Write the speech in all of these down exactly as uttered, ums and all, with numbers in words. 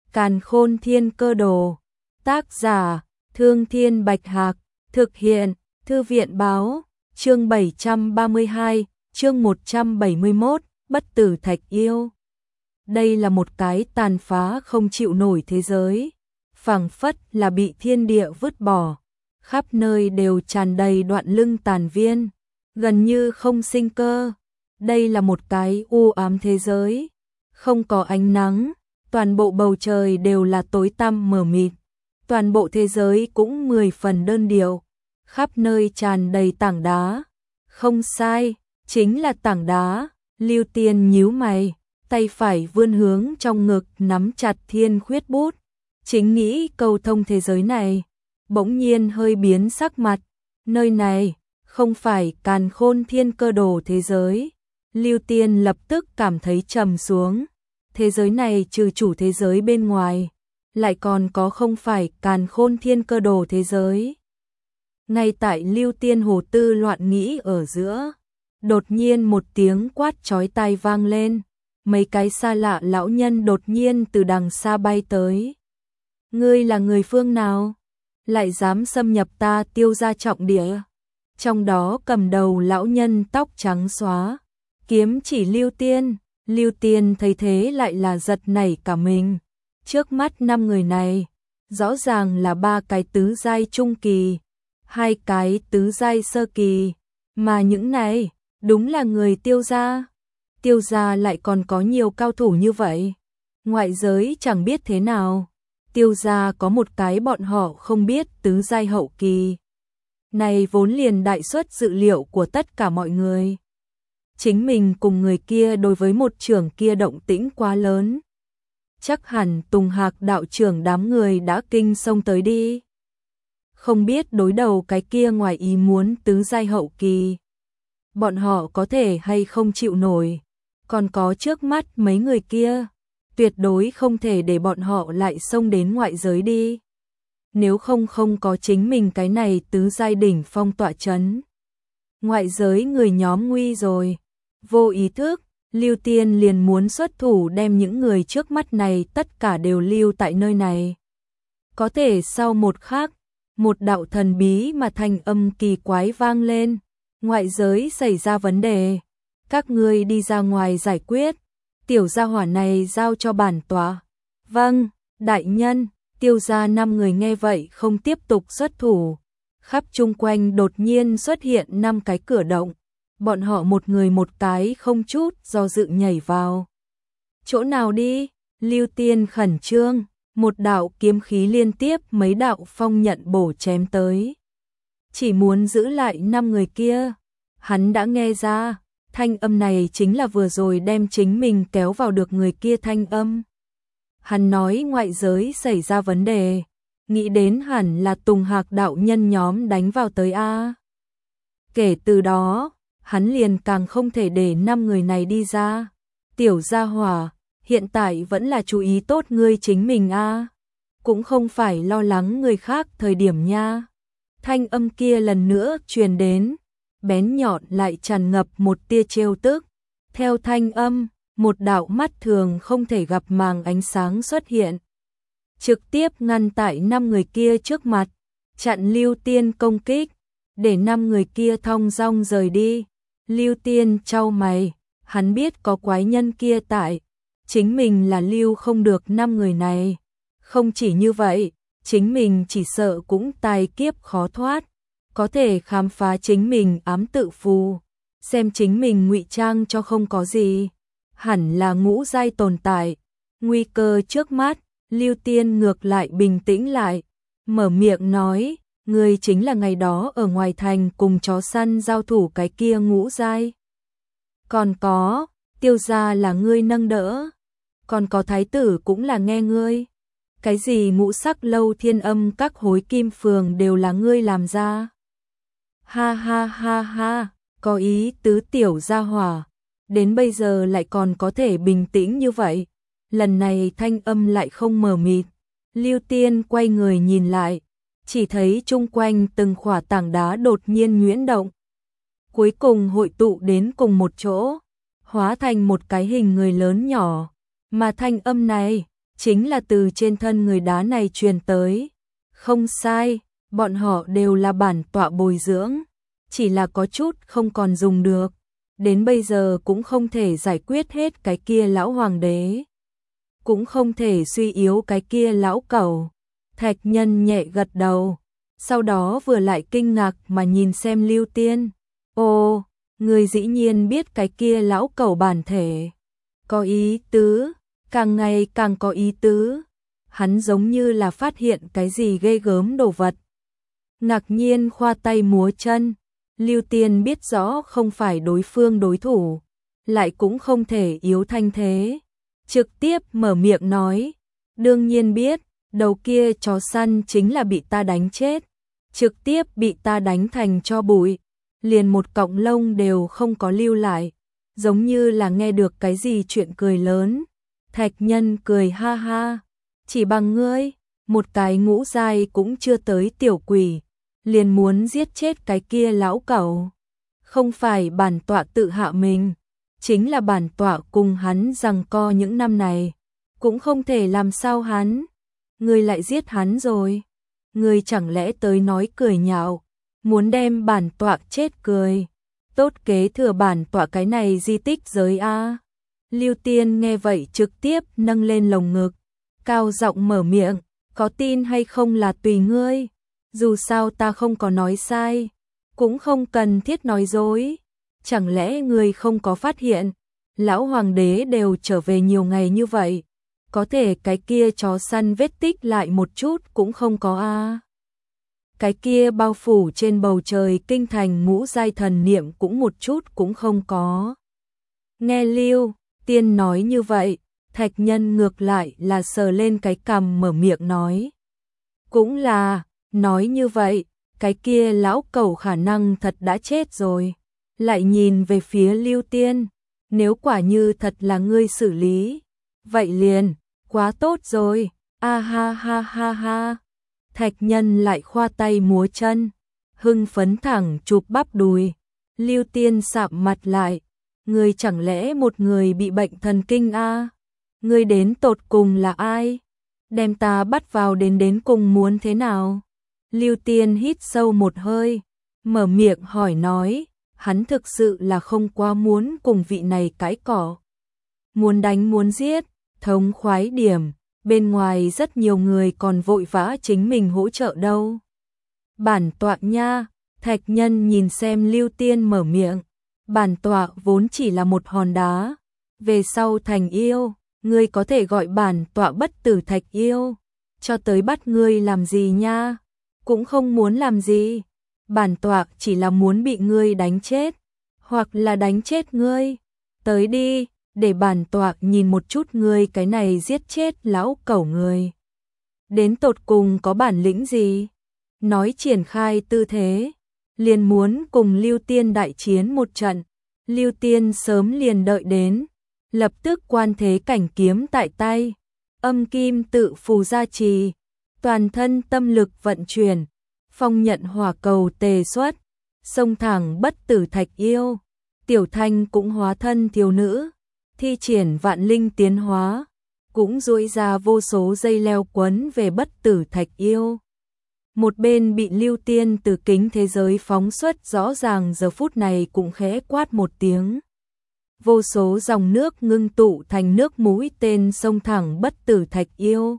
Càn Khôn Thiên Cơ Đồ. Tác giả: Thương Thiên Bạch Hạc. Thực hiện: Thư viện báo. Chương bảy trăm ba mươi hai, chương một trăm bảy mươi mốt, Bất Tử Thạch Yêu. Đây là một cái tàn phá không chịu nổi thế giới, phảng phất là bị thiên địa vứt bỏ, khắp nơi đều tràn đầy đoạn lưng tàn viên, gần như không sinh cơ. Đây là một cái u ám thế giới, không có ánh nắng, toàn bộ bầu trời đều là tối tăm mờ mịt, toàn bộ thế giới cũng mười phần đơn điệu, khắp nơi tràn đầy tảng đá. Không sai, chính là tảng đá. Lưu Tiên nhíu mày, tay phải vươn hướng trong ngực nắm chặt thiên khuyết bút, chính nghĩ câu thông thế giới này, bỗng nhiên hơi biến sắc mặt. Nơi này không phải Càn Khôn Thiên Cơ Đồ thế giới. Lưu Tiên lập tức cảm thấy trầm xuống. Thế giới này trừ chủ thế giới bên ngoài, lại còn có không phải Càn Khôn Thiên Cơ Đồ thế giới. Ngay tại Lưu Tiên hồ tư loạn nghĩ ở giữa, đột nhiên một tiếng quát chói tai vang lên, mấy cái xa lạ lão nhân đột nhiên từ đằng xa bay tới. Ngươi là người phương nào? Lại dám xâm nhập ta Tiêu gia trọng địa? Trong đó cầm đầu lão nhân tóc trắng xóa, kiếm chỉ Lưu Tiên. Lưu Tiên thấy thế lại là giật nảy cả mình. Trước mắt năm người này, rõ ràng là ba cái tứ giai trung kỳ, hai cái tứ giai sơ kỳ, mà những này đúng là người Tiêu gia. Tiêu gia lại còn có nhiều cao thủ như vậy, ngoại giới chẳng biết thế nào. Tiêu gia có một cái bọn họ không biết tứ giai hậu kỳ. Này vốn liền đại suất dự liệu của tất cả mọi người. Chính mình cùng người kia đối với một trưởng kia động tĩnh quá lớn. Chắc hẳn Tùng Hạc đạo trưởng đám người đã kinh xông tới đi. Không biết đối đầu cái kia ngoài ý muốn tứ giai hậu kỳ, bọn họ có thể hay không chịu nổi. Còn có trước mắt mấy người kia, tuyệt đối không thể để bọn họ lại xông đến ngoại giới đi. Nếu không không có chính mình cái này tứ giai đỉnh phong tọa chấn, ngoại giới người nhóm nguy rồi. Vô ý thức, Lưu Tiên liền muốn xuất thủ đem những người trước mắt này tất cả đều lưu tại nơi này. Có thể sau một khắc, một đạo thần bí mà thanh âm kỳ quái vang lên. Ngoại giới xảy ra vấn đề, các ngươi đi ra ngoài giải quyết, tiểu gia hỏa này giao cho bản tọa. Vâng, đại nhân. Tiêu gia năm người nghe vậy không tiếp tục xuất thủ. Khắp chung quanh đột nhiên xuất hiện năm cái cửa động, bọn họ một người một cái không chút do dự nhảy vào. Chỗ nào đi? Lưu Tiên khẩn trương, một đạo kiếm khí liên tiếp mấy đạo phong nhận bổ chém tới. Chỉ muốn giữ lại năm người kia. Hắn đã nghe ra, thanh âm này chính là vừa rồi đem chính mình kéo vào được người kia thanh âm. Hắn nói ngoại giới xảy ra vấn đề, nghĩ đến hẳn là Tùng Hạc đạo nhân nhóm đánh vào tới a. Kể từ đó, hắn liền càng không thể để năm người này đi ra. Tiểu gia hỏa, hiện tại vẫn là chú ý tốt ngươi chính mình a, cũng không phải lo lắng người khác thời điểm nha. Thanh âm kia lần nữa truyền đến, bén nhọn lại tràn ngập một tia trêu tức. Theo thanh âm, một đạo mắt thường không thể gặp màng ánh sáng xuất hiện, trực tiếp ngăn tại năm người kia trước mặt, chặn Lưu Tiên công kích, để năm người kia thong dong rời đi. Lưu Tiên chau mày, hắn biết có quái nhân kia tại, chính mình là lưu không được năm người này. Không chỉ như vậy, chính mình chỉ sợ cũng tai kiếp khó thoát, có thể khám phá chính mình ám tự phù, xem chính mình ngụy trang cho không có gì. Hẳn là ngũ giai tồn tại, nguy cơ trước mắt. Lưu Tiên ngược lại bình tĩnh lại, mở miệng nói, ngươi chính là ngày đó ở ngoài thành cùng chó săn giao thủ cái kia ngũ giai. Còn có, Tiêu gia là ngươi nâng đỡ, còn có thái tử cũng là nghe ngươi. Cái gì ngũ sắc lâu thiên âm các hối kim phường đều là ngươi làm ra. Ha ha ha ha, có ý tứ tiểu gia hỏa, đến bây giờ lại còn có thể bình tĩnh như vậy. Lần này thanh âm lại không mờ mịt. Lưu Tiên quay người nhìn lại, chỉ thấy chung quanh từng khỏa tảng đá đột nhiên nhuyễn động, cuối cùng hội tụ đến cùng một chỗ, hóa thành một cái hình người lớn nhỏ. Mà thanh âm này chính là từ trên thân người đá này truyền tới. Không sai, bọn họ đều là bản tọa bồi dưỡng, chỉ là có chút không còn dùng được, đến bây giờ cũng không thể giải quyết hết cái kia lão hoàng đế, cũng không thể suy yếu cái kia lão cẩu. Thạch Nhân nhẹ gật đầu, sau đó vừa lại kinh ngạc mà nhìn xem Lưu Tiên. Ồ, người dĩ nhiên biết cái kia lão cẩu bản thể. Có ý tứ, càng ngày càng có ý tứ. Hắn giống như là phát hiện cái gì ghê gớm đồ vật. Ngạc nhiên khoa tay múa chân, Lưu Tiên biết rõ không phải đối phương đối thủ, lại cũng không thể yếu thanh thế. Trực tiếp mở miệng nói, đương nhiên biết, đầu kia chó săn chính là bị ta đánh chết, trực tiếp bị ta đánh thành tro bụi, liền một cọng lông đều không có lưu lại, giống như là nghe được cái gì chuyện cười lớn. Thạch Nhân cười ha ha, chỉ bằng ngươi, một cái ngũ giai cũng chưa tới tiểu quỷ, liền muốn giết chết cái kia lão cẩu. Không phải bản tọa tự hạ mình, chính là bản tọa cùng hắn giằng co những năm này, cũng không thể làm sao hắn. Ngươi lại giết hắn rồi, ngươi chẳng lẽ tới nói cười nhạo, muốn đem bản tọa chết cười, tốt kế thừa bản tọa cái này di tích giới a. Lưu Tiên nghe vậy trực tiếp nâng lên lồng ngực, cao giọng mở miệng, có tin hay không là tùy ngươi, dù sao ta không có nói sai, cũng không cần thiết nói dối. Chẳng lẽ ngươi không có phát hiện, lão hoàng đế đều trở về nhiều ngày như vậy, có thể cái kia chó săn vết tích lại một chút cũng không có a. À. Cái kia bao phủ trên bầu trời kinh thành ngũ giai thần niệm cũng một chút cũng không có. Nghe Lưu Tiên nói như vậy, Thạch Nhân ngược lại là sờ lên cái cằm mở miệng nói. Cũng là, nói như vậy, cái kia lão cẩu khả năng thật đã chết rồi. Lại nhìn về phía Lưu Tiên, nếu quả như thật là ngươi xử lý, vậy liền, quá tốt rồi, a ha ha ha ha. Thạch Nhân lại khoa tay múa chân, hưng phấn thẳng chụp bắp đùi. Lưu Tiên sạm mặt lại, ngươi chẳng lẽ một người bị bệnh thần kinh a? À? Ngươi đến tột cùng là ai? Đem ta bắt vào đến đến cùng muốn thế nào? Lưu Tiên hít sâu một hơi, mở miệng hỏi nói, hắn thực sự là không quá muốn cùng vị này cãi cỏ. Muốn đánh muốn giết, thống khoái điểm, bên ngoài rất nhiều người còn vội vã chính mình hỗ trợ đâu. Bản tọa nha, Thạch Nhân nhìn xem Lưu Tiên mở miệng, bản tọa vốn chỉ là một hòn đá, về sau thành yêu, ngươi có thể gọi bản tọa bất tử Thạch yêu, cho tới bắt ngươi làm gì nha, cũng không muốn làm gì, bản tọa chỉ là muốn bị ngươi đánh chết, hoặc là đánh chết ngươi, tới đi, để bản tọa nhìn một chút ngươi cái này giết chết lão cẩu người. Đến tột cùng có bản lĩnh gì? Nói triển khai tư thế, liền muốn cùng Lưu Tiên đại chiến một trận. Lưu Tiên sớm liền đợi đến, lập tức quan thế cảnh kiếm tại tay, âm kim tự phù gia trì, toàn thân tâm lực vận chuyển, phong nhận hỏa cầu tề xuất, xông thẳng bất tử Thạch yêu. Tiểu Thanh cũng hóa thân thiếu nữ, thi triển vạn linh tiến hóa, cũng duỗi ra vô số dây leo quấn về bất tử Thạch yêu. Một bên bị Lưu Tiên từ kính thế giới phóng xuất rõ ràng giờ phút này cũng khẽ quát một tiếng. Vô số dòng nước ngưng tụ thành nước mũi tên xông thẳng bất tử Thạch yêu.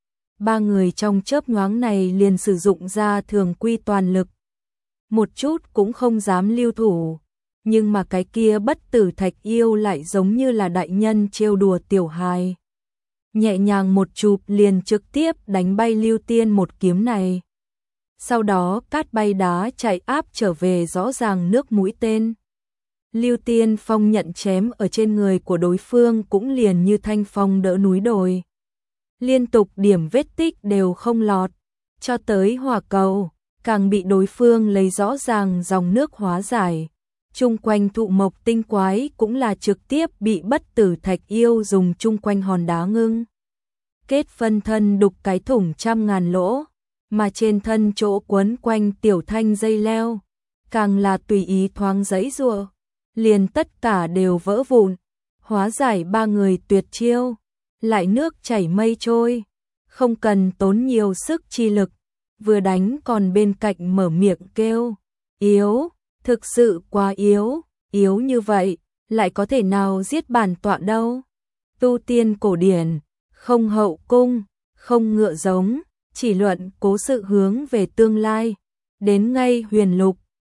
Ba người trong chớp nhoáng này liền sử dụng ra thường quy toàn lực. Một chút cũng không dám lưu thủ. Nhưng mà cái kia bất tử Thạch yêu lại giống như là đại nhân trêu đùa tiểu hài. Nhẹ nhàng một chụp liền trực tiếp đánh bay Lưu Tiên một kiếm này. Sau đó cát bay đá chạy áp trở về rõ ràng nước mũi tên. Lưu Tiên phong nhận chém ở trên người của đối phương cũng liền như thanh phong đỡ núi đồi. Liên tục điểm vết tích đều không lọt, cho tới hỏa cầu, càng bị đối phương lấy rõ ràng dòng nước hóa giải. Chung quanh thụ mộc tinh quái cũng là trực tiếp bị bất tử Thạch yêu dùng chung quanh hòn đá ngưng. Kết phân thân đục cái thủng trăm ngàn lỗ, mà trên thân chỗ quấn quanh Tiểu Thanh dây leo, càng là tùy ý thoáng giãy giụa, liền tất cả đều vỡ vụn, hóa giải ba người tuyệt chiêu. lại nước chảy mây trôi, không cần tốn nhiều sức chi lực, vừa đánh còn bên cạnh mở miệng kêu, yếu, thực sự quá yếu, yếu như vậy, lại có thể nào giết bản tọa đâu. Tu tiên cổ điển, không hậu cung, không ngựa giống, chỉ luận cố sự hướng về tương lai, đến ngay huyền lục,